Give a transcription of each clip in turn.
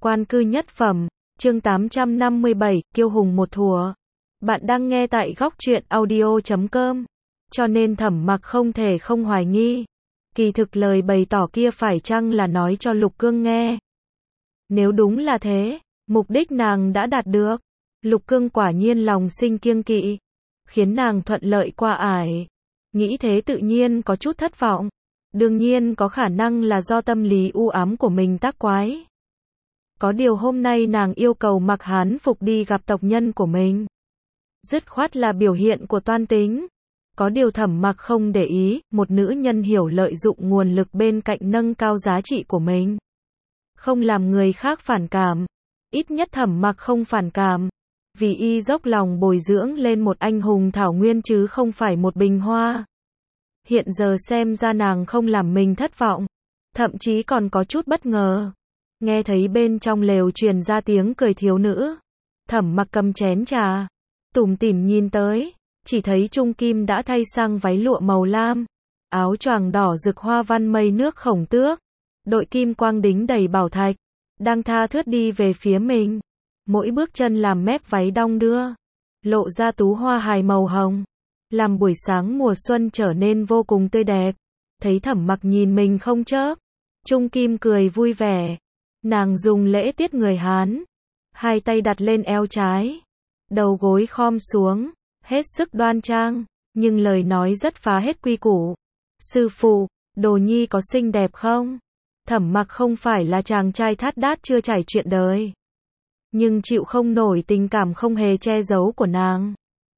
Quan cư nhất phẩm, chương 857, kiêu hùng một thuở. Bạn đang nghe tại góc truyện audio.com. Cho nên Thẩm Mặc không thể không hoài nghi. Kỳ thực lời bày tỏ kia phải chăng là nói cho Lục Cương nghe. Nếu đúng là thế, mục đích nàng đã đạt được. Lục Cương quả nhiên lòng sinh kiêng kỵ, khiến nàng thuận lợi qua ải. Nghĩ thế tự nhiên có chút thất vọng. Đương nhiên có khả năng là do tâm lý u ám của mình tác quái. Có điều hôm nay nàng yêu cầu mặc hán phục đi gặp tộc nhân của mình. Dứt khoát là biểu hiện của toan tính. Có điều Thẩm Mặc không để ý, một nữ nhân hiểu lợi dụng nguồn lực bên cạnh nâng cao giá trị của mình. Không làm người khác phản cảm. Ít nhất Thẩm Mặc không phản cảm. Vì y dốc lòng bồi dưỡng lên một anh hùng thảo nguyên chứ không phải một bình hoa. Hiện giờ xem ra nàng không làm mình thất vọng. Thậm chí còn có chút bất ngờ. Nghe thấy bên trong lều truyền ra tiếng cười thiếu nữ. Thẩm Mặc cầm chén trà, tủm tỉm nhìn tới, chỉ thấy Trung Kim đã thay sang váy lụa màu lam, áo choàng đỏ rực hoa văn mây nước khổng tước, đội kim quang đính đầy bảo thạch, đang tha thướt đi về phía mình. Mỗi bước chân làm mép váy đong đưa, lộ ra tú hoa hài màu hồng, làm buổi sáng mùa xuân trở nên vô cùng tươi đẹp. Thấy Thẩm Mặc nhìn mình không chớp, Trung Kim cười vui vẻ. Nàng dùng lễ tiết người Hán, hai tay đặt lên eo trái, đầu gối khom xuống, hết sức đoan trang, nhưng lời nói rất phá hết quy củ. Sư phụ, Đồ Nhi có xinh đẹp không? Thẩm Mặc không phải là chàng trai thát đát chưa trải chuyện đời, nhưng chịu không nổi tình cảm không hề che giấu của nàng.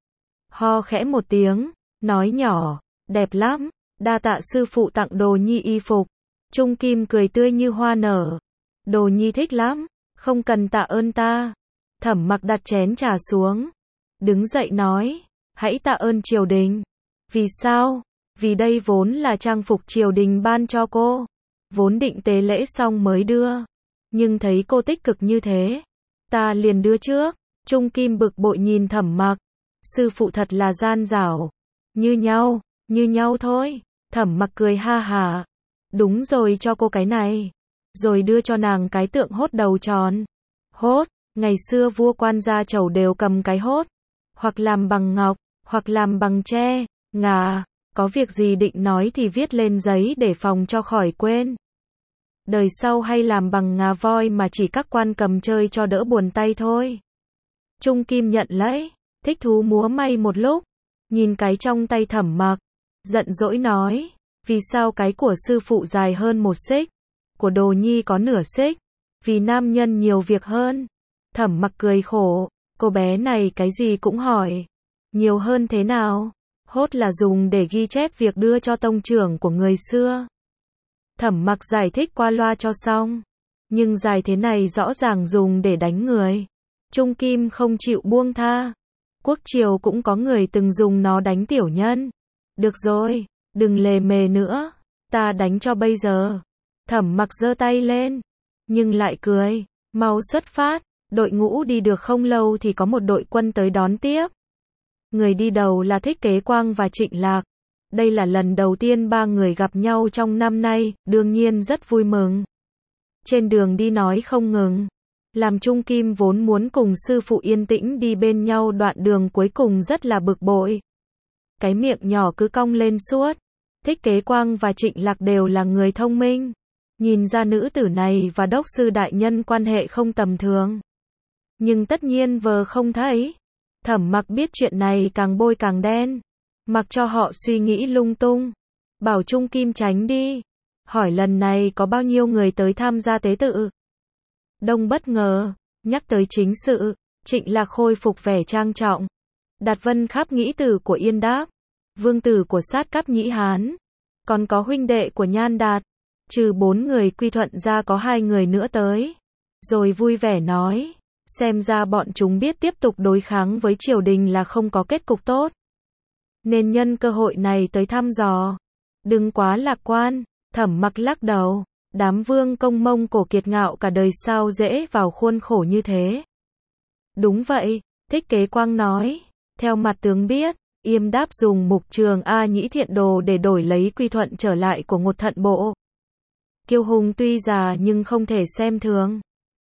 Ho khẽ một tiếng, nói nhỏ, đẹp lắm, đa tạ sư phụ tặng Đồ Nhi y phục. Trung Kim cười tươi như hoa nở. Đồ Nhi thích lắm, không cần tạ ơn ta. Thẩm Mặc đặt chén trà xuống, đứng dậy nói, hãy tạ ơn triều đình. Vì sao? Vì đây vốn là trang phục triều đình ban cho cô, vốn định tế lễ xong mới đưa, nhưng thấy cô tích cực như thế, ta liền đưa trước. Trung Kim bực bội nhìn Thẩm Mặc, sư phụ thật là gian dảo. Như nhau thôi. Thẩm Mặc cười ha hả, đúng rồi, cho cô cái này. Rồi đưa cho nàng cái tượng hốt đầu tròn. Hốt, ngày xưa vua quan gia chầu đều cầm cái hốt, hoặc làm bằng ngọc, hoặc làm bằng tre, ngà, có việc gì định nói thì viết lên giấy để phòng cho khỏi quên. Đời sau hay làm bằng ngà voi mà chỉ các quan cầm chơi cho đỡ buồn tay thôi. Trung Kim nhận lấy, thích thú múa may một lúc, nhìn cái trong tay Thẩm Mặc, giận dỗi nói, vì sao cái của sư phụ dài hơn 1 xích, của Đồ Nhi có nửa xích, vì nam nhân nhiều việc hơn. Thẩm Mặc cười khổ, cô bé này cái gì cũng hỏi, nhiều hơn thế nào? Hốt là dùng để ghi chép việc đưa cho tông trưởng của người xưa. Thẩm Mặc giải thích qua loa cho xong, nhưng dài thế này rõ ràng dùng để đánh người. Trung Kim không chịu buông tha. Quốc triều cũng có người từng dùng nó đánh tiểu nhân. Được rồi, đừng lề mề nữa, ta đánh cho bây giờ. Thẩm Mặc giơ tay lên, nhưng lại cười, mau xuất phát. Đội ngũ đi được không lâu thì có một đội quân tới đón tiếp. Người đi đầu là Thích Kế Quang và Trịnh Lạc. Đây là lần đầu tiên ba người gặp nhau trong năm nay, đương nhiên rất vui mừng. Trên đường đi nói không ngừng, làm Trung Kim vốn muốn cùng sư phụ yên tĩnh đi bên nhau đoạn đường cuối cùng rất là bực bội. Cái miệng nhỏ cứ cong lên suốt. Thích Kế Quang và Trịnh Lạc đều là người thông minh, nhìn ra nữ tử này và đốc sư đại nhân quan hệ không tầm thường. Nhưng tất nhiên vờ không thấy. Thẩm Mặc biết chuyện này càng bôi càng đen, mặc cho họ suy nghĩ lung tung, bảo Trung Kim tránh đi, hỏi lần này có bao nhiêu người tới tham gia tế tự. Đông bất ngờ, nhắc tới chính sự, Trịnh Lạc khôi phục vẻ trang trọng. Đạt Vân Kháp nghĩ tử của Yên Đáp, vương tử của Sát Cáp Nhĩ Hán, còn có huynh đệ của Nhan Đạt, trừ 4 người Quy Thuận ra có 2 người nữa tới. Rồi vui vẻ nói, xem ra bọn chúng biết tiếp tục đối kháng với triều đình là không có kết cục tốt, nên nhân cơ hội này tới thăm dò. Đừng quá lạc quan. Thẩm Mặc lắc đầu, đám vương công Mông Cổ kiệt ngạo cả đời sao dễ vào khuôn khổ như thế. Đúng vậy, Thích Kế Quang nói, theo mặt tướng biết, Yêm Đáp dùng Mục Trường A Nhĩ Thiện Đồ để đổi lấy Quy Thuận trở lại của Ngột Thận Bộ. Kiêu hùng tuy già nhưng không thể xem thường.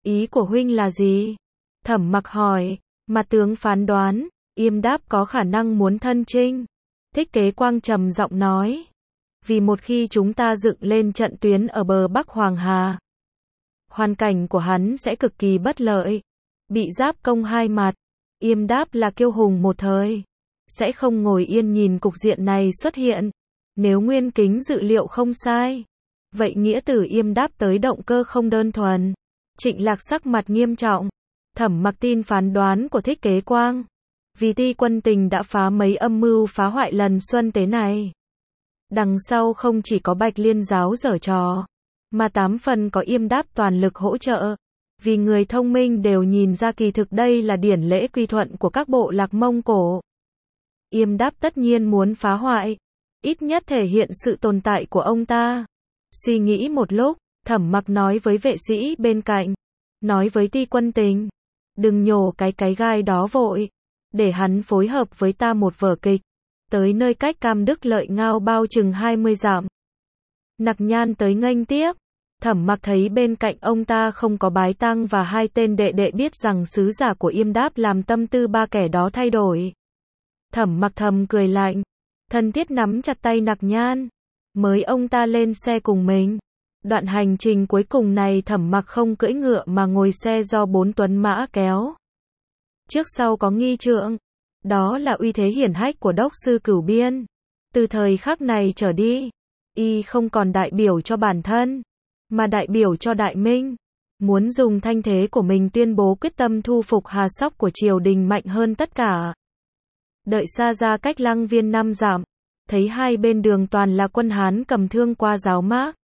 Ý của huynh là gì? Thẩm Mặc hỏi, mà tướng phán đoán, Yêm đáp có khả năng muốn thân chinh. Thích Kế Quang trầm giọng nói, vì một khi chúng ta dựng lên trận tuyến ở bờ Bắc Hoàng Hà, hoàn cảnh của hắn sẽ cực kỳ bất lợi, bị giáp công hai mặt. Yêm đáp là kiêu hùng một thời, sẽ không ngồi yên nhìn cục diện này xuất hiện. Nếu Nguyên Kính dự liệu không sai, vậy nghĩa tử Yêm đáp tới động cơ không đơn thuần. Trịnh Lạc sắc mặt nghiêm trọng. Thẩm Mặc tin phán đoán của Thích Kế Quang, vì Ti Quân Tình đã phá mấy âm mưu phá hoại lần xuân tế này. Đằng sau không chỉ có Bạch Liên giáo giở trò, mà 8 phần có Yêm đáp toàn lực hỗ trợ. Vì người thông minh đều nhìn ra kỳ thực đây là điển lễ quy thuận của các bộ lạc Mông Cổ. Yêm đáp tất nhiên muốn phá hoại, ít nhất thể hiện sự tồn tại của ông ta. Suy nghĩ một lúc, Thẩm Mặc nói với vệ sĩ bên cạnh, nói với Ti Quân Tình, đừng nhổ cái gai đó vội, để hắn phối hợp với ta một vở kịch, tới nơi cách Cam Đức Lợi Ngao bao chừng 20 dặm. Nặc Nhan tới nghênh tiếp. Thẩm Mặc thấy bên cạnh ông ta không có Bái Tăng và hai tên đệ đệ, biết rằng sứ giả của Yêm đáp làm tâm tư ba kẻ đó thay đổi. Thẩm Mặc thầm cười lạnh, thân thiết nắm chặt tay Nặc Nhan, mới ông ta lên xe cùng mình. Đoạn hành trình cuối cùng này Thẩm Mặc không cưỡi ngựa mà ngồi xe do 4 tuấn mã kéo. Trước sau có nghi trượng, đó là uy thế hiển hách của đốc sư Cửu Biên. Từ thời khắc này trở đi, y không còn đại biểu cho bản thân, mà đại biểu cho Đại Minh, muốn dùng thanh thế của mình tuyên bố quyết tâm thu phục Hà Sóc của triều đình mạnh hơn tất cả. Đợi xa ra cách Lăng Viên 5 dặm, thấy hai bên đường toàn là quân Hán cầm thương qua giáo mác.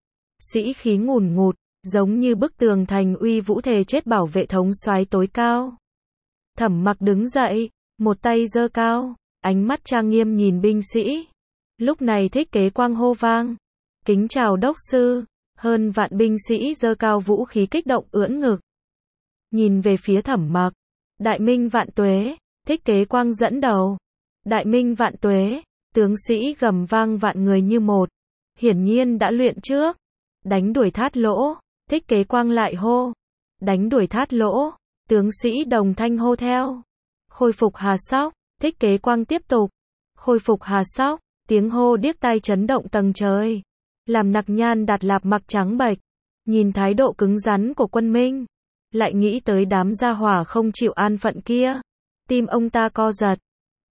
Sĩ khí ngùn ngụt, giống như bức tường thành uy vũ thề chết bảo vệ thống soái tối cao. Thẩm Mặc đứng dậy, một tay giơ cao, ánh mắt trang nghiêm nhìn binh sĩ. Lúc này Thích Kế Quang hô vang, kính chào đốc sư. Hơn vạn binh sĩ giơ cao vũ khí kích động ưỡn ngực, nhìn về phía Thẩm Mặc. Đại Minh vạn tuế. Thích Kế Quang dẫn đầu. Đại Minh vạn tuế. Tướng sĩ gầm vang vạn người như một, hiển nhiên đã luyện trước. Đánh đuổi Thát Lỗ. Thích Kế Quang lại hô, đánh đuổi Thát Lỗ. Tướng sĩ đồng thanh hô theo. Khôi phục Hà Sóc. Thích Kế Quang tiếp tục, khôi phục Hà Sóc. Tiếng hô điếc tai chấn động tầng trời, làm Nặc Nhan Đạt Lạp mặc trắng bệch. Nhìn thái độ cứng rắn của quân Minh, lại nghĩ tới đám gia hỏa không chịu an phận kia, tim ông ta co giật.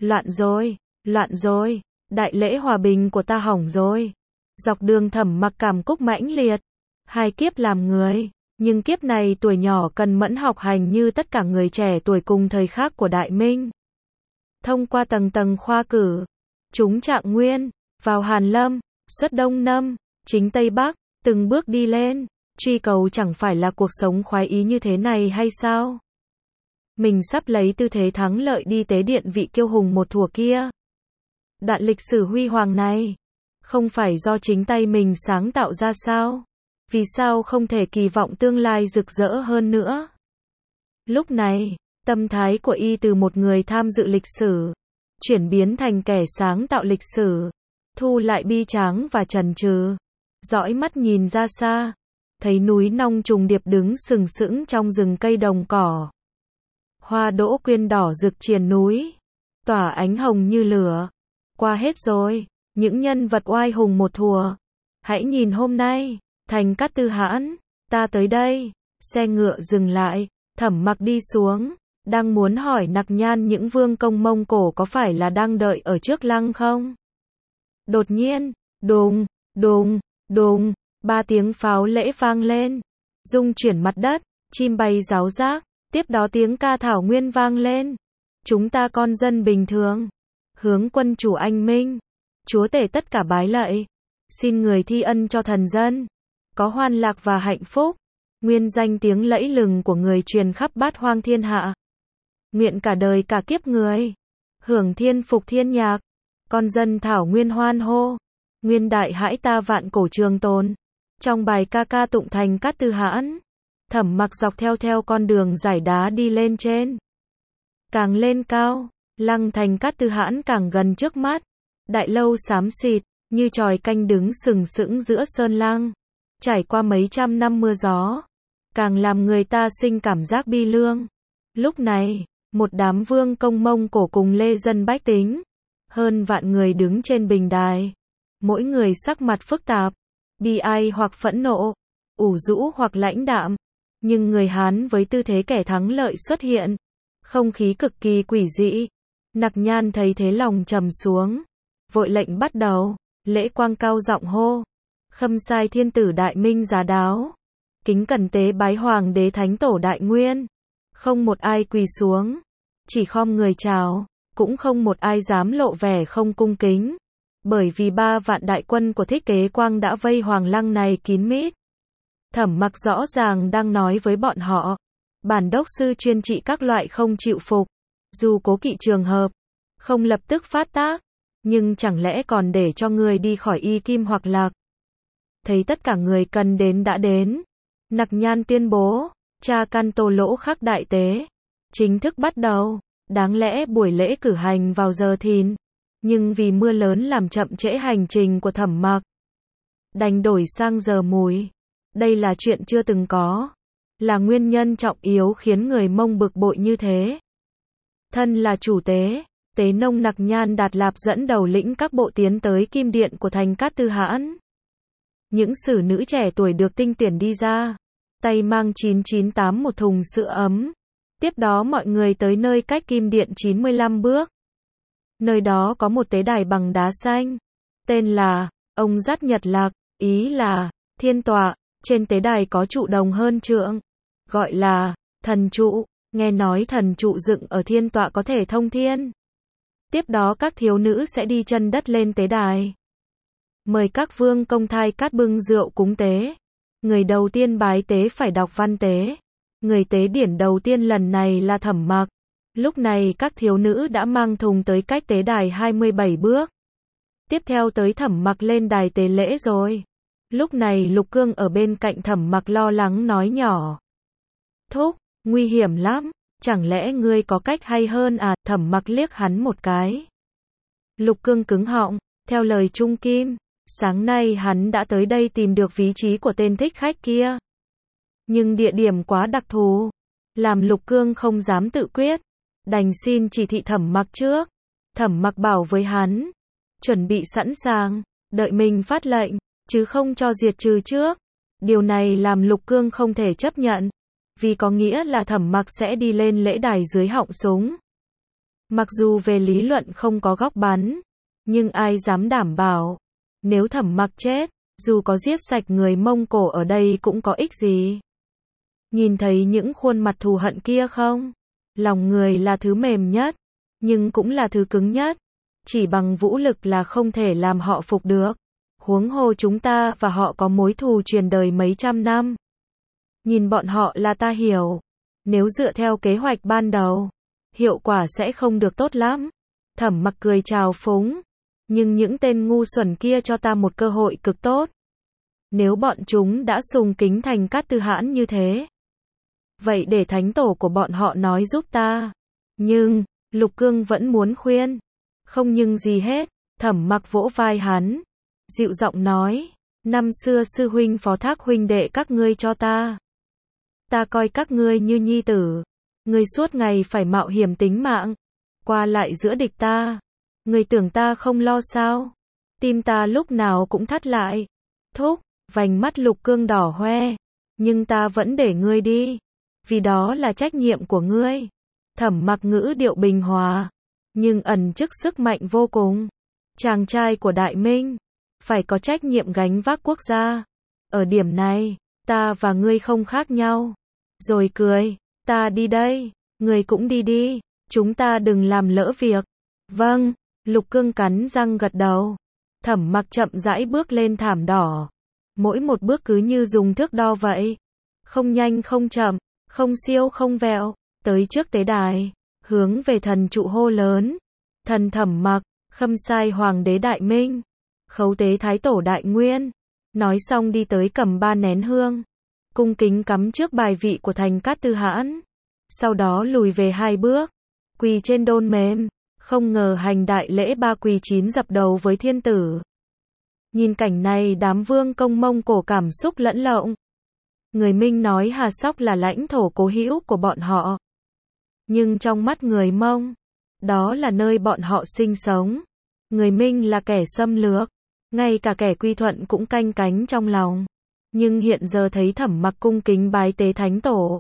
Loạn rồi, đại lễ hòa bình của ta hỏng rồi. Dọc đường Thẩm Mặc cảm cúc mãnh liệt. Hai kiếp làm người, nhưng kiếp này tuổi nhỏ cần mẫn học hành như tất cả người trẻ tuổi cùng thời khác của Đại Minh. Thông qua tầng tầng khoa cử, trúng Trạng Nguyên, vào Hàn Lâm, xuất Đông Nam, chính Tây Bắc, từng bước đi lên, truy cầu chẳng phải là cuộc sống khoái ý như thế này hay sao? Mình sắp lấy tư thế thắng lợi đi tế điện vị kiêu hùng một thuở kia. Đoạn lịch sử huy hoàng này, không phải do chính tay mình sáng tạo ra sao? Vì sao không thể kỳ vọng tương lai rực rỡ hơn nữa? Lúc này, tâm thái của y từ một người tham dự lịch sử, chuyển biến thành kẻ sáng tạo lịch sử, thu lại bi tráng và chần chừ, dõi mắt nhìn ra xa, thấy núi Nong trùng điệp đứng sừng sững trong rừng cây đồng cỏ. Hoa đỗ quyên đỏ rực triền núi, tỏa ánh hồng như lửa. Qua hết rồi, những nhân vật oai hùng một thuở. Hãy nhìn hôm nay, Thành Cát Tư Hãn, ta tới đây. Xe ngựa dừng lại, Thẩm Mặc đi xuống, đang muốn hỏi Nặc Nhan những vương công Mông Cổ có phải là đang đợi ở trước lăng không? Đột nhiên, đùng, đùng, đùng, 3 tiếng pháo lễ vang lên, rung chuyển mặt đất, chim bay ráo rác, tiếp đó tiếng ca thảo nguyên vang lên. Chúng ta con dân bình thường, hướng quân chủ anh Minh, chúa tể tất cả bái lạy, xin người thi ân cho thần dân, có hoan lạc và hạnh phúc, nguyên danh tiếng lẫy lừng của người truyền khắp bát hoang thiên hạ. Nguyện cả đời cả kiếp người, hưởng thiên phục thiên nhạc, con dân thảo nguyên hoan hô, nguyên đại hãi ta vạn cổ trường tồn. Trong bài ca ca tụng Thành Cát Tư Hãn, Thẩm Mặc dọc theo con đường dải đá đi lên trên. Càng lên cao, lăng Thành Cát Tư Hãn càng gần trước mắt. Đại lâu xám xịt, như chòi canh đứng sừng sững giữa sơn lăng. Trải qua mấy trăm năm mưa gió, càng làm người ta sinh cảm giác bi lương. Lúc này, một đám vương công Mông Cổ cùng lê dân bách tính, hơn vạn người đứng trên bình đài, mỗi người sắc mặt phức tạp, bi ai hoặc phẫn nộ, ủ rũ hoặc lãnh đạm, nhưng người Hán với tư thế kẻ thắng lợi xuất hiện, không khí cực kỳ quỷ dị. Nặc Nhan thấy thế lòng trầm xuống, vội lệnh bắt đầu. Lễ Quang cao giọng hô: Khâm sai thiên tử Đại Minh giá đáo, kính cẩn tế bái hoàng đế thánh tổ Đại Nguyên. Không một ai quỳ xuống, chỉ khom người chào, cũng không một ai dám lộ vẻ không cung kính, bởi vì 3 vạn đại quân của Thích Kế Quang đã vây hoàng lăng này kín mít. Thẩm Mặc rõ ràng đang nói với bọn họ, bản đốc sư chuyên trị các loại không chịu phục, dù cố kỵ trường hợp, không lập tức phát tác, nhưng chẳng lẽ còn để cho người đi khỏi y kim hoặc lạc. Thấy tất cả người cần đến đã đến, Nặc Nhan tuyên bố, cha căn Tô Lỗ khắc đại tế, chính thức bắt đầu. Đáng lẽ buổi lễ cử hành vào giờ thìn, nhưng vì mưa lớn làm chậm trễ hành trình của Thẩm Mặc, đành đổi sang giờ mùi. Đây là chuyện chưa từng có, là nguyên nhân trọng yếu khiến người Mông bực bội như thế. Thân là chủ tế, Tế Nông Nặc Nhan Đạt Lạp dẫn đầu lĩnh các bộ tiến tới kim điện của thành Cát Tư Hãn. Những sử nữ trẻ tuổi được tinh tuyển đi ra, tay mang 998 một thùng sữa ấm. Tiếp đó mọi người tới nơi cách kim điện 95 bước. Nơi đó có một tế đài bằng đá xanh, tên là Ông Dắt Nhật Lạc, ý là thiên tọa. Trên tế đài có trụ đồng hơn trượng, gọi là thần trụ. Nghe nói thần trụ dựng ở thiên tọa có thể thông thiên. Tiếp đó các thiếu nữ sẽ đi chân đất lên tế đài, mời các vương công thai cát bưng rượu cúng tế. Người đầu tiên bái tế phải đọc văn tế. Người tế điển đầu tiên lần này là Thẩm Mặc. Lúc này các thiếu nữ đã mang thùng tới cách tế đài 27 bước. Tiếp theo tới Thẩm Mặc lên đài tế lễ rồi. Lúc này Lục Cương ở bên cạnh Thẩm Mặc lo lắng nói nhỏ: Thúc, nguy hiểm lắm, chẳng lẽ ngươi có cách hay hơn à? Thẩm Mặc liếc hắn một cái. Lục Cương cứng họng, theo lời Trung Kim, sáng nay hắn đã tới đây tìm được vị trí của tên thích khách kia. Nhưng địa điểm quá đặc thù, làm Lục Cương không dám tự quyết, đành xin chỉ thị Thẩm Mặc trước. Thẩm Mặc bảo với hắn, chuẩn bị sẵn sàng, đợi mình phát lệnh, chứ không cho diệt trừ trước. Điều này làm Lục Cương không thể chấp nhận, vì có nghĩa là Thẩm Mặc sẽ đi lên lễ đài dưới họng súng. Mặc dù về lý luận không có góc bắn, nhưng ai dám đảm bảo, nếu Thẩm Mặc chết, dù có giết sạch người Mông Cổ ở đây cũng có ích gì. Nhìn thấy những khuôn mặt thù hận kia không? Lòng người là thứ mềm nhất, nhưng cũng là thứ cứng nhất. Chỉ bằng vũ lực là không thể làm họ phục được. Huống hồ chúng ta và họ có mối thù truyền đời mấy trăm năm. Nhìn bọn họ là ta hiểu. Nếu dựa theo kế hoạch ban đầu, hiệu quả sẽ không được tốt lắm. Thẩm Mặc cười chào phúng. Nhưng những tên ngu xuẩn kia cho ta một cơ hội cực tốt. Nếu bọn chúng đã sùng kính thành Cát Tư Hãn như thế, vậy để thánh tổ của bọn họ nói giúp ta. Nhưng, Lục Cương vẫn muốn khuyên. Không nhưng gì hết, Thẩm Mặc vỗ vai hắn, dịu giọng nói, năm xưa sư huynh phó thác huynh đệ các ngươi cho ta. Ta coi các ngươi như nhi tử. Ngươi suốt ngày phải mạo hiểm tính mạng, qua lại giữa địch ta. Ngươi tưởng ta không lo sao? Tim ta lúc nào cũng thắt lại. Thúc, vành mắt Lục Cương đỏ hoe. Nhưng ta vẫn để ngươi đi. Vì đó là trách nhiệm của ngươi. Thẩm Mặc ngữ điệu bình hòa, nhưng ẩn chứa sức mạnh vô cùng. Chàng trai của Đại Minh, phải có trách nhiệm gánh vác quốc gia. Ở điểm này, ta và ngươi không khác nhau. Rồi cười, ta đi đây, ngươi cũng đi đi. Chúng ta đừng làm lỡ việc. Vâng, Lục Cương cắn răng gật đầu. Thẩm Mặc chậm rãi bước lên thảm đỏ. Mỗi một bước cứ như dùng thước đo vậy. Không nhanh không chậm, không siêu không vẹo. Tới trước tế đài, hướng về thần trụ hô lớn. Thần Thẩm Mặc, khâm sai hoàng đế Đại Minh, khấu tế thái tổ Đại Nguyên. Nói xong đi tới cầm 3 nén hương, cung kính cắm trước bài vị của thành Cát Tư Hãn. Sau đó lùi về 2 bước, quỳ trên đôn mềm. Không ngờ hành đại lễ 3 quỳ 9 dập đầu với thiên tử. Nhìn cảnh này đám vương công Mông Cổ cảm xúc lẫn lộn. Người Minh nói Hà Sóc là lãnh thổ cố hữu của bọn họ. Nhưng trong mắt người Mông, đó là nơi bọn họ sinh sống. Người Minh là kẻ xâm lược, ngay cả kẻ quy thuận cũng canh cánh trong lòng. Nhưng hiện giờ thấy Thẩm Mặc cung kính bái tế thánh tổ,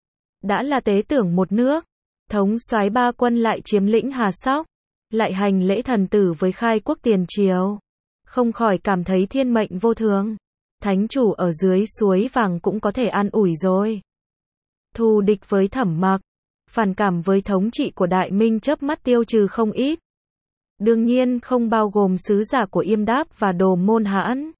đã là tế tưởng một nước, thống soái ba quân lại chiếm lĩnh Hà Sóc, lại hành lễ thần tử với khai quốc tiền triều, không khỏi cảm thấy thiên mệnh vô thường. Thánh chủ ở dưới suối vàng cũng có thể an ủi rồi. Thù địch với Thẩm Mặc, phản cảm với thống trị của Đại Minh chớp mắt tiêu trừ không ít. Đương nhiên không bao gồm sứ giả của Yêm Đáp và Đồ Môn Hãn.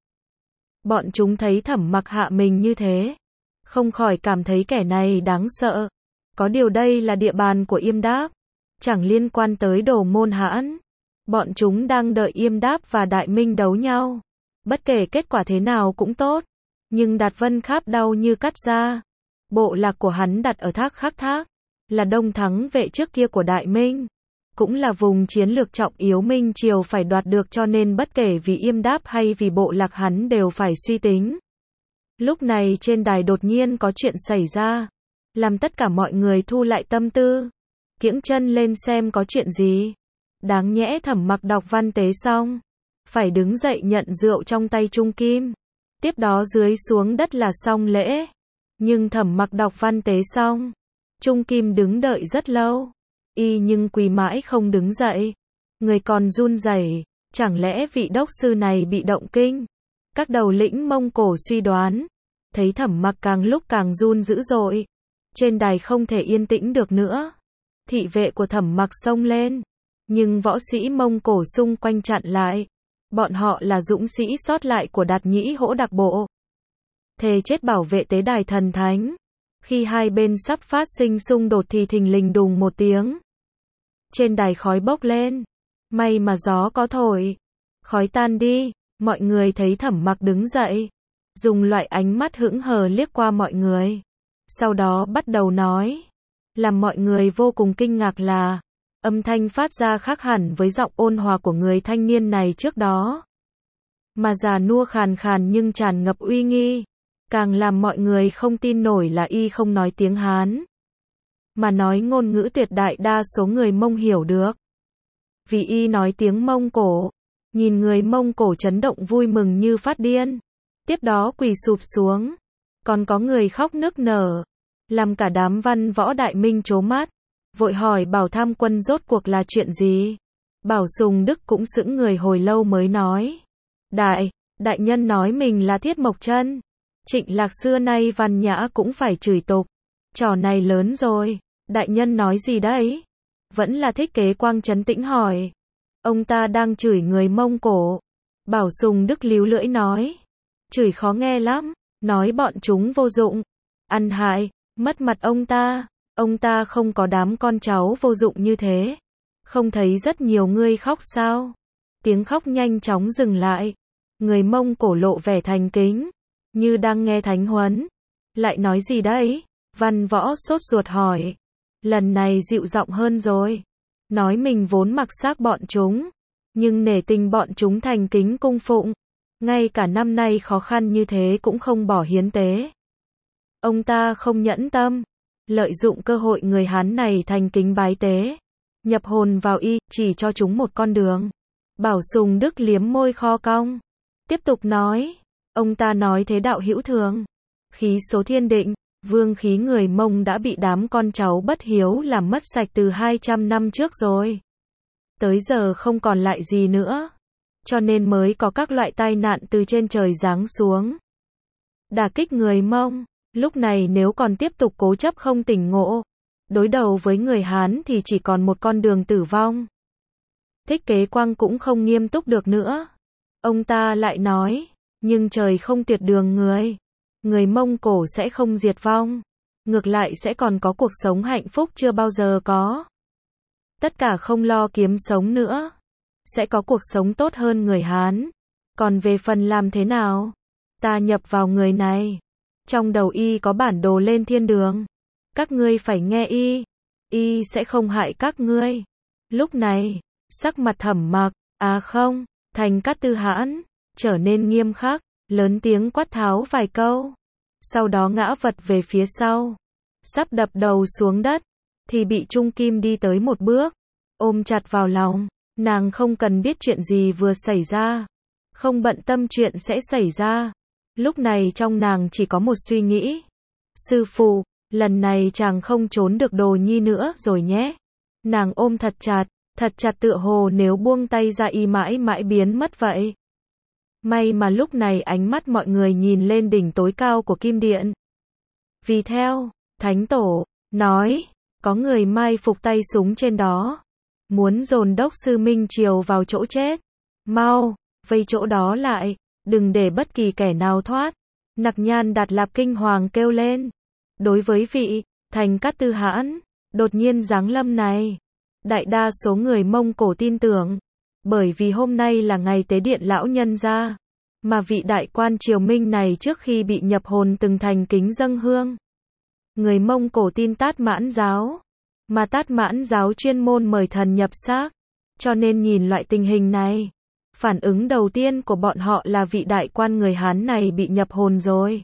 Bọn chúng thấy Thẩm Mặc hạ mình như thế, không khỏi cảm thấy kẻ này đáng sợ. Có điều đây là địa bàn của Yêm Đáp, chẳng liên quan tới Đồ Môn Hãn. Bọn chúng đang đợi Yêm Đáp và Đại Minh đấu nhau. Bất kể kết quả thế nào cũng tốt. Nhưng Đạt Vân Kháp đau như cắt da. Bộ lạc của hắn đặt ở Thác Khắc Thác, là đông thắng vệ trước kia của Đại Minh, cũng là vùng chiến lược trọng yếu Minh Triều phải đoạt được, cho nên bất kể vì Yêm Đáp hay vì bộ lạc hắn đều phải suy tính. Lúc này trên đài đột nhiên có chuyện xảy ra, làm tất cả mọi người thu lại tâm tư, kiễng chân lên xem có chuyện gì. Đáng nhẽ Thẩm Mặc đọc văn tế xong, phải đứng dậy nhận rượu trong tay Trung Kim, tiếp đó dưới xuống đất là xong lễ. Nhưng Thẩm Mặc đọc văn tế xong, Trung Kim đứng đợi rất lâu, nhưng quỳ mãi không đứng dậy. Người còn run rẩy, chẳng lẽ vị đốc sư này bị động kinh? Các đầu lĩnh Mông Cổ suy đoán, thấy Thẩm Mặc càng lúc càng run dữ dội. Trên đài không thể yên tĩnh được nữa. Thị vệ của Thẩm Mặc xông lên, nhưng võ sĩ Mông Cổ xung quanh chặn lại. Bọn họ là dũng sĩ sót lại của Đạt Nhĩ Hỗ Đặc Bộ, thề chết bảo vệ tế đài thần thánh. Khi hai bên sắp phát sinh xung đột thì thình lình đùng một tiếng, trên đài khói bốc lên. May mà gió có thổi, khói tan đi. Mọi người thấy Thẩm Mặc đứng dậy, dùng loại ánh mắt hững hờ liếc qua mọi người, sau đó bắt đầu nói. Làm mọi người vô cùng kinh ngạc là, âm thanh phát ra khác hẳn với giọng ôn hòa của người thanh niên này trước đó, mà già nua khàn khàn nhưng tràn ngập uy nghi. Càng làm mọi người không tin nổi là y không nói tiếng Hán, mà nói ngôn ngữ tuyệt đại đa số người Mông hiểu được. Vì y nói tiếng Mông Cổ, nhìn người Mông Cổ chấn động vui mừng như phát điên, tiếp đó quỳ sụp xuống, còn có người khóc nức nở, làm cả đám văn võ Đại Minh trố mắt, vội hỏi Bảo Tham Quân rốt cuộc là chuyện gì. Bảo Sùng Đức cũng sững người hồi lâu mới nói, đại nhân nói mình là Thiết Mộc Chân. Trịnh Lạc xưa nay văn nhã cũng phải chửi tục, trò này lớn rồi. Đại nhân nói gì đấy? Vẫn là Thích Kế Quang trấn tĩnh hỏi. Ông ta đang chửi người Mông Cổ. Bảo Sùng Đức líu lưỡi nói, chửi khó nghe lắm, nói bọn chúng vô dụng, ăn hại, mất mặt ông ta không có đám con cháu vô dụng như thế. Không thấy rất nhiều người khóc sao? Tiếng khóc nhanh chóng dừng lại. Người Mông Cổ lộ vẻ thành kính, như đang nghe thánh huấn. Lại nói gì đấy? Văn võ sốt ruột hỏi. Lần này dịu giọng hơn rồi. Nói mình vốn mặc xác bọn chúng, nhưng nể tình bọn chúng thành kính cung phụng. Ngay cả năm nay khó khăn như thế cũng không bỏ hiến tế. Ông ta không nhẫn tâm, lợi dụng cơ hội người Hán này thành kính bái tế, nhập hồn vào y, chỉ cho chúng một con đường. Bảo Sùng Đức liếm môi kho cong, tiếp tục nói. Ông ta nói thế đạo hữu thường, khí số thiên định, vương khí người Mông đã bị đám con cháu bất hiếu làm mất sạch từ 200 năm trước rồi. Tới giờ không còn lại gì nữa, cho nên mới có các loại tai nạn từ trên trời giáng xuống, đả kích người Mông. Lúc này nếu còn tiếp tục cố chấp không tỉnh ngộ, đối đầu với người Hán thì chỉ còn một con đường tử vong. Thích Kế Quang cũng không nghiêm túc được nữa. Ông ta lại nói, nhưng trời không tuyệt đường người Mông Cổ sẽ không diệt vong, ngược lại sẽ còn có cuộc sống hạnh phúc chưa bao giờ có. Tất cả không lo kiếm sống nữa, sẽ có cuộc sống tốt hơn người Hán. Còn về phần làm thế nào, ta nhập vào người này, trong đầu y có bản đồ lên thiên đường. Các ngươi phải nghe y sẽ không hại các ngươi. Lúc này, sắc mặt Thẩm Mặc, không, Thành Cát Tư Hãn, trở nên nghiêm khắc, lớn tiếng quát tháo vài câu. sau đó ngã vật về phía sau, sắp đập đầu xuống đất, thì bị Trung Kim đi tới một bước, ôm chặt vào lòng. Nàng không cần biết chuyện gì vừa xảy ra, không bận tâm chuyện sẽ xảy ra. Lúc này trong nàng chỉ có một suy nghĩ. Sư phụ, lần này chàng không trốn được Đồ Nhi nữa rồi nhé. Nàng ôm thật chặt tựa hồ nếu buông tay ra y mãi mãi biến mất vậy. May mà lúc này ánh mắt mọi người nhìn lên đỉnh tối cao của Kim Điện. Vì theo Thánh Tổ nói, có người mai phục tay súng trên đó, muốn dồn Đốc Sư Minh Triều vào chỗ chết. Mau, vây chỗ đó lại, đừng để bất kỳ kẻ nào thoát. Nặc Nhan Đạt Lạp kinh hoàng kêu lên. Đối với vị Thành Cát Tư Hãn đột nhiên giáng lâm này, đại đa số người Mông Cổ tin tưởng, bởi vì hôm nay là ngày tế điện lão nhân gia, mà vị đại quan triều Minh này trước khi bị nhập hồn từng thành kính dâng hương. Người Mông Cổ tin Tát Mãn giáo, mà Tát Mãn giáo chuyên môn mời thần nhập xác, cho nên nhìn loại tình hình này, phản ứng đầu tiên của bọn họ là vị đại quan người Hán này bị nhập hồn rồi.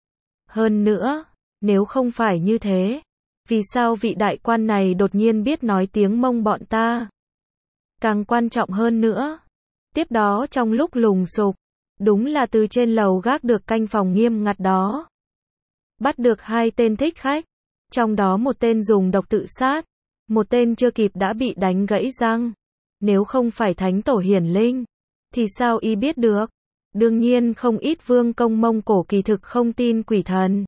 Hơn nữa, nếu không phải như thế, vì sao vị đại quan này đột nhiên biết nói tiếng Mông bọn ta? Càng quan trọng hơn nữa, tiếp đó trong lúc lùng sục, đúng là từ trên lầu gác được canh phòng nghiêm ngặt đó, bắt được 2 tên thích khách, trong đó một tên dùng độc tự sát, một tên chưa kịp đã bị đánh gãy răng. Nếu không phải Thánh Tổ hiển linh, thì sao y biết được? Đương nhiên không ít vương công Mông Cổ kỳ thực không tin quỷ thần,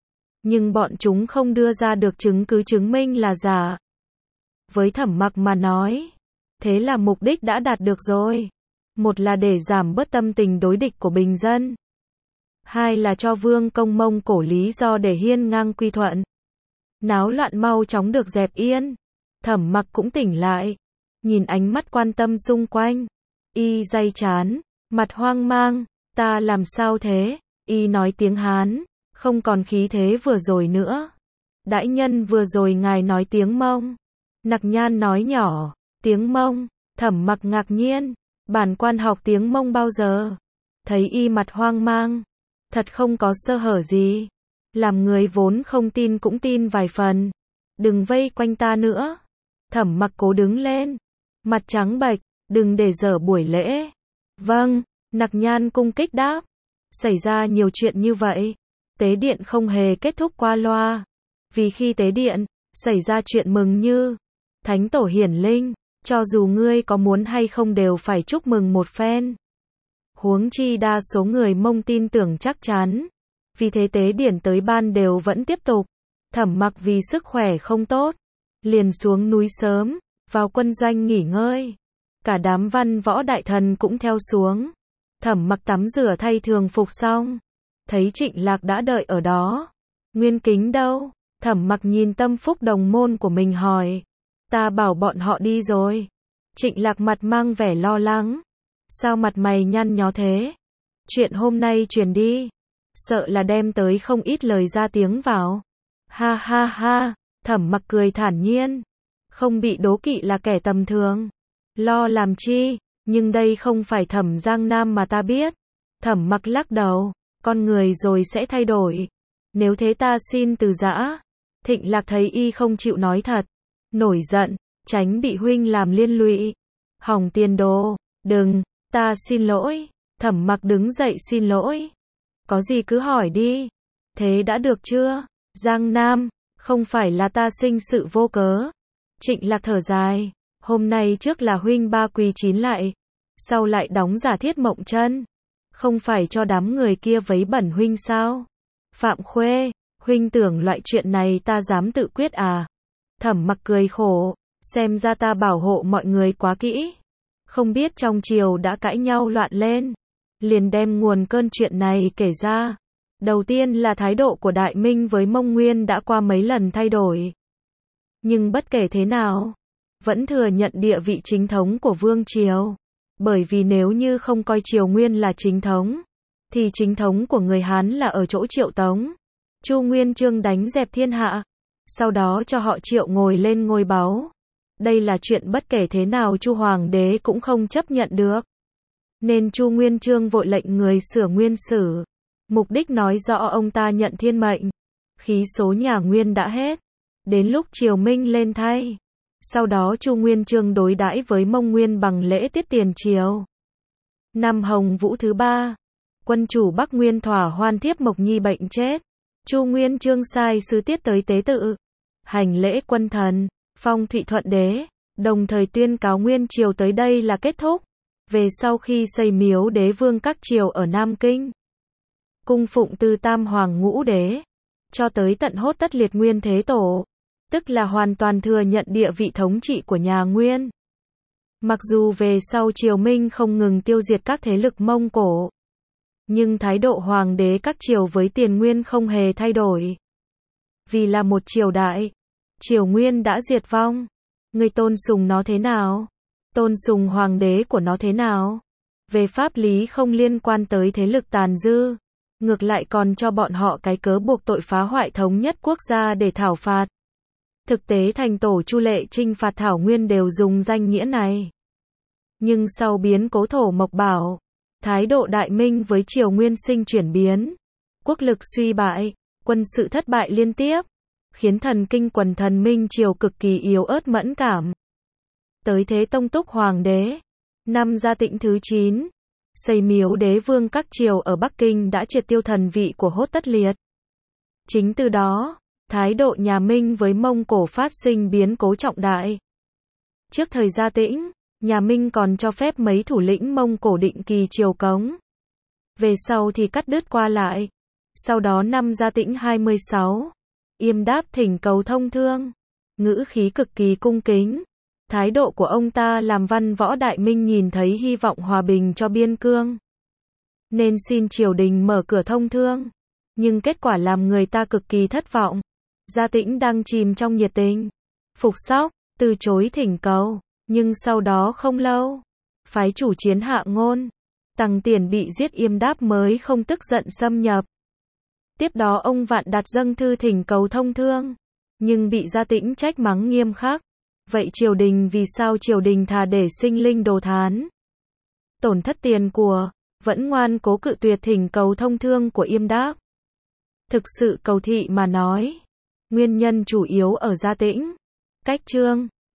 nhưng bọn chúng không đưa ra được chứng cứ chứng minh là giả. Với Thẩm Mặc mà nói, thế là mục đích đã đạt được rồi. Một là để giảm bớt tâm tình đối địch của bình dân, hai là cho vương công Mông Cổ lý do để hiên ngang quy thuận. Náo loạn mau chóng được dẹp yên. Thẩm Mặc cũng tỉnh lại, nhìn ánh mắt quan tâm xung quanh, y day chán, mặt hoang mang. Ta làm sao thế? Y nói tiếng Hán, không còn khí thế vừa rồi nữa. Đại nhân vừa rồi ngài nói tiếng Mông. Nặc Nhan nói nhỏ, tiếng Mông. Thẩm Mặc ngạc nhiên, bản quan học tiếng Mông bao giờ? Thấy y mặt hoang mang, thật không có sơ hở gì. Làm người vốn không tin cũng tin vài phần. Đừng vây quanh ta nữa. Thẩm Mặc cố đứng lên, mặt trắng bệch, đừng để dở buổi lễ. Vâng, Nặc Nhan cung kích đáp. Xảy ra nhiều chuyện như vậy, tế điện không hề kết thúc qua loa. Vì khi tế điện, xảy ra chuyện mừng như Thánh Tổ hiển linh, cho dù ngươi có muốn hay không đều phải chúc mừng một phen. Huống chi đa số người Mông tin tưởng chắc chắn. Vì thế tế điện tới ban đều vẫn tiếp tục. Thẩm Mặc vì sức khỏe không tốt, liền xuống núi sớm, vào quân doanh nghỉ ngơi. Cả đám văn võ đại thần cũng theo xuống. Thẩm Mặc tắm rửa thay thường phục xong, thấy Trịnh Lạc đã đợi ở đó. Nguyên Kính đâu? Thẩm Mặc nhìn tâm phúc đồng môn của mình hỏi. Ta bảo bọn họ đi rồi. Trịnh Lạc mặt mang vẻ lo lắng. Sao mặt mày nhăn nhó thế? Chuyện hôm nay truyền đi, sợ là đem tới không ít lời ra tiếng vào. Ha ha ha, Thẩm Mặc cười thản nhiên. Không bị đố kỵ là kẻ tầm thường. Lo làm chi, nhưng đây không phải Thẩm Giang Nam mà ta biết. Thẩm Mặc lắc đầu, con người rồi sẽ thay đổi. Nếu thế ta xin từ giã. Thịnh Lạc thấy y không chịu nói thật, nổi giận, tránh bị huynh làm liên lụy, hỏng tiền đồ. Đừng, ta xin lỗi. Thẩm Mặc đứng dậy xin lỗi. Có gì cứ hỏi đi. Thế đã được chưa? Giang Nam, không phải là ta sinh sự vô cớ. Trịnh Lạc thở dài, hôm nay trước là huynh ba quỳ chín lại, sau lại đóng giả Thiết Mộng Chân. Không phải cho đám người kia vấy bẩn huynh sao? Phạm Khuê, huynh tưởng loại chuyện này ta dám tự quyết à? Thẩm Mặc cười khổ, xem ra ta bảo hộ mọi người quá kỹ. Không biết trong triều đã cãi nhau loạn lên, liền đem nguồn cơn chuyện này kể ra. Đầu tiên là thái độ của Đại Minh với Mông Nguyên đã qua mấy lần thay đổi. Nhưng bất kể thế nào, vẫn thừa nhận địa vị chính thống của Vương Triều. Bởi vì nếu như không coi Triều Nguyên là chính thống, thì chính thống của người Hán là ở chỗ Triệu Tống. Chu Nguyên Chương đánh dẹp thiên hạ, sau đó cho họ Triệu ngồi lên ngôi báu. Đây là chuyện bất kể thế nào Chu Hoàng đế cũng không chấp nhận được. Nên Chu Nguyên Chương vội lệnh người sửa nguyên sử, Mục đích nói rõ ông ta nhận thiên mệnh. Khí số nhà Nguyên đã hết. Đến lúc triều Minh lên thay. Sau đó Chu Nguyên Chương đối đãi với Mông Nguyên bằng lễ tiết tiền triều. Năm Hồng Vũ thứ 3, quân chủ Bắc Nguyên thỏa hoan thiếp Mộc Nhi bệnh chết. Chu Nguyên Chương sai sứ tiết tới tế tự, hành lễ quân thần, phong Thụy Thuận đế, đồng thời tuyên cáo Nguyên triều tới đây là kết thúc. Về sau khi xây miếu đế vương các triều ở Nam Kinh, cung phụng từ Tam Hoàng Ngũ đế, cho tới tận Hốt Tất Liệt Nguyên Thế Tổ, tức là hoàn toàn thừa nhận địa vị thống trị của nhà Nguyên. Mặc dù về sau triều Minh không ngừng tiêu diệt các thế lực Mông Cổ, nhưng thái độ hoàng đế các triều với Tiền Nguyên không hề thay đổi. Vì là một triều đại, triều Nguyên đã diệt vong. Người tôn sùng nó thế nào? Tôn sùng hoàng đế của nó thế nào? Về pháp lý không liên quan tới thế lực tàn dư, ngược lại còn cho bọn họ cái cớ buộc tội phá hoại thống nhất quốc gia để thảo phạt. Thực tế thành tổ Chu Lệ trinh phạt Thảo Nguyên đều dùng danh nghĩa này. Nhưng sau biến cố Thổ Mộc Bảo, thái độ Đại Minh với triều Nguyên sinh chuyển biến. Quốc lực suy bại, quân sự thất bại liên tiếp, khiến thần kinh quần thần Minh triều cực kỳ yếu ớt mẫn cảm. Tới Thế Tông Túc Hoàng đế, năm Gia Tĩnh thứ 9, xây miếu đế vương các triều ở Bắc Kinh đã triệt tiêu thần vị của Hốt Tất Liệt. Chính từ đó, thái độ nhà Minh với Mông Cổ phát sinh biến cố trọng đại. Trước thời Gia Tĩnh, nhà Minh còn cho phép mấy thủ lĩnh Mông Cổ định kỳ triều cống. Về sau thì cắt đứt qua lại. Sau đó năm Gia Tĩnh 26, Yêm Đáp thỉnh cầu thông thương, ngữ khí cực kỳ cung kính. Thái độ của ông ta làm Văn Võ Đại Minh nhìn thấy hy vọng hòa bình cho biên cương, nên xin triều đình mở cửa thông thương. Nhưng kết quả làm người ta cực kỳ thất vọng. Gia Tĩnh đang chìm trong nhiệt tình phục sóc, từ chối thỉnh cầu. Nhưng sau đó không lâu, phái chủ chiến Hạ Ngôn, Tằng Tiền bị giết, Yêm Đáp mới không tức giận xâm nhập. Tiếp đó ông Vạn Đạt dâng thư thỉnh cầu thông thương, nhưng bị Gia Tĩnh trách mắng nghiêm khắc. Vậy triều đình vì sao triều đình thà để sinh linh đồ thán, tổn thất tiền của, vẫn ngoan cố cự tuyệt thỉnh cầu thông thương của Yêm Đáp? Thực sự cầu thị mà nói, nguyên nhân chủ yếu ở Gia Tĩnh. Cách chương